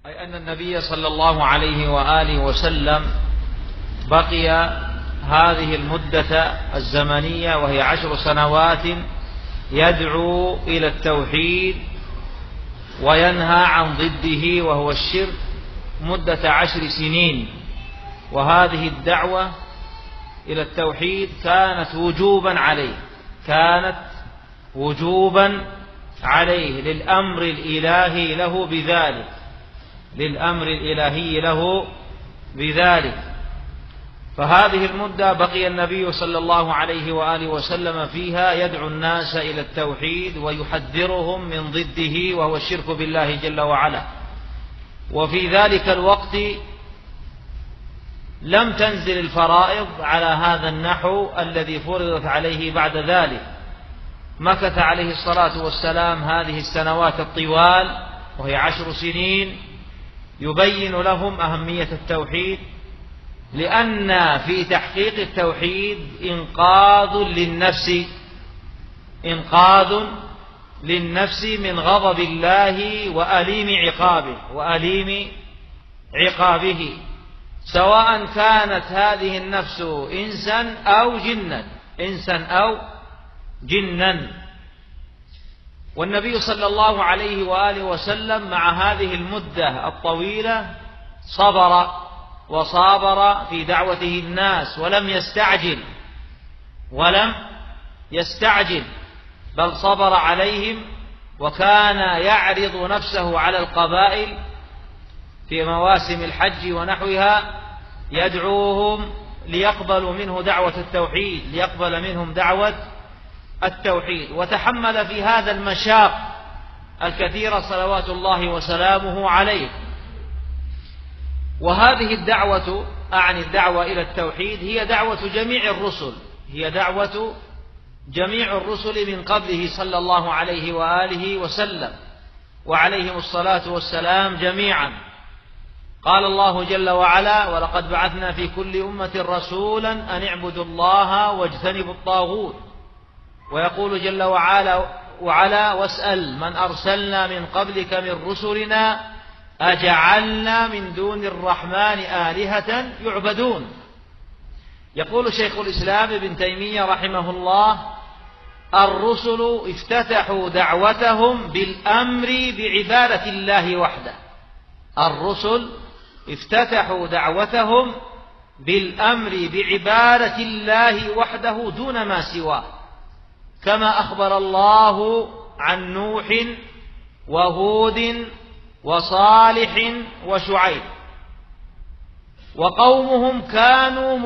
أي أن النبي صلى الله عليه وآله وسلم بقي هذه المدة الزمنية وهي 10 سنوات يدعو إلى التوحيد وينهى عن ضده وهو الشرك مدة 10 سنين. وهذه الدعوة إلى التوحيد كانت وجوبا عليه للأمر الإلهي له بذلك. فهذه المدة بقي النبي صلى الله عليه وآله وسلم فيها يدعو الناس إلى التوحيد ويحذرهم من ضده وهو الشرك بالله جل وعلا. وفي ذلك الوقت لم تنزل الفرائض على هذا النحو الذي فرضت عليه بعد ذلك. مكث عليه الصلاة والسلام هذه السنوات الطوال وهي 10 سنين يبين لهم أهمية التوحيد، لأن في تحقيق التوحيد إنقاذ للنفس من غضب الله وأليم عقابه، سواء كانت هذه النفس إنسا أو جنا. والنبي صلى الله عليه وآله وسلم مع هذه المدة الطويلة صابر في دعوته الناس ولم يستعجل بل صبر عليهم، وكان يعرض نفسه على القبائل في مواسم الحج ونحوها يدعوهم ليقبلوا منه دعوة التوحيد، وتحمل في هذا المشاق الكثيرة صلوات الله وسلامه عليه. وهذه الدعوة الدعوة إلى التوحيد هي دعوة جميع الرسل من قبله صلى الله عليه وآله وسلم وعليهم الصلاة والسلام جميعا. قال الله جل وعلا: ولقد بعثنا في كل أمة رسولا أن اعبدوا الله واجتنبوا الطاغوت. ويقول جل وعلا: واسأل من أرسلنا من قبلك من رسلنا أجعلنا من دون الرحمن آلهة يعبدون. يقول شيخ الإسلام ابن تيمية رحمه الله: الرسل افتتحوا دعوتهم بالأمر بعبادة الله وحده دون ما سواه، كما أخبر الله عن نوح وهود وصالح وشعيب. وقومهم كانوا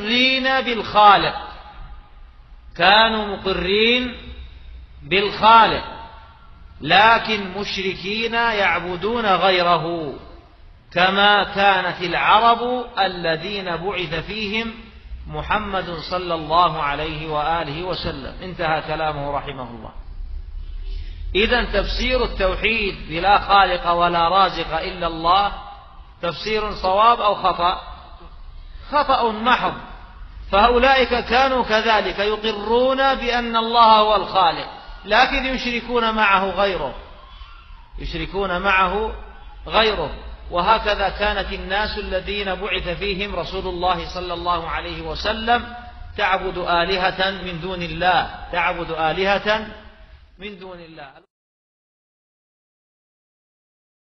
مقرين بالخالق لكن مشركين يعبدون غيره، كما كانت العرب الذين بعث فيهم محمد صلى الله عليه وآله وسلم. انتهى كلامه رحمه الله. إذن تفسير التوحيد بلا خالق ولا رازق إلا الله تفسير صواب أو خطأ محض. فهؤلاء كانوا كذلك يقرون بأن الله هو الخالق، لكن يشركون معه غيره. وهكذا كانت الناس الذين بعث فيهم رسول الله صلى الله عليه وسلم تعبد آلهة من دون الله